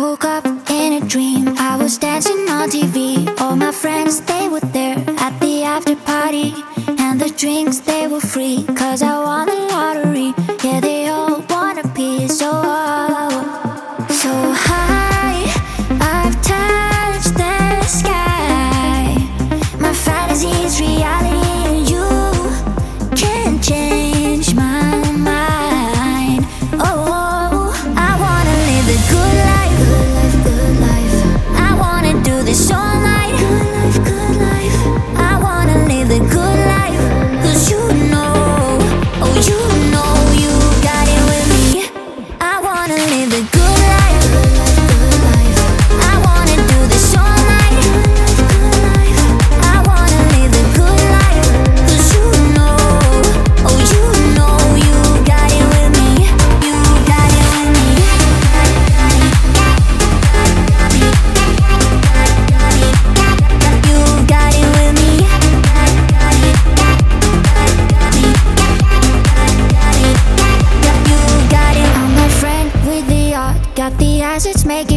woke up in a dream. I was dancing on TV. All my friends, they were there at the after party. And the drinks, they were free, 'cause I won the lottery. Yeah, they all want a piece, so high, I've touched the sky. My fantasy's reality, and you can't change my mind. Oh, I wanna live the good life, good life, good life. I wanna do this all night, good life, good life. I wanna live the good life, 'cause you know, oh you know you got it with me. I wanna live the good life, good life, good life. I wanna do this all night, good life, good life. I wanna live the good life, 'cause you know, oh you know you got it with me. You got it with me. You got it with me. You got it. I'm my friend with the art, got the assets making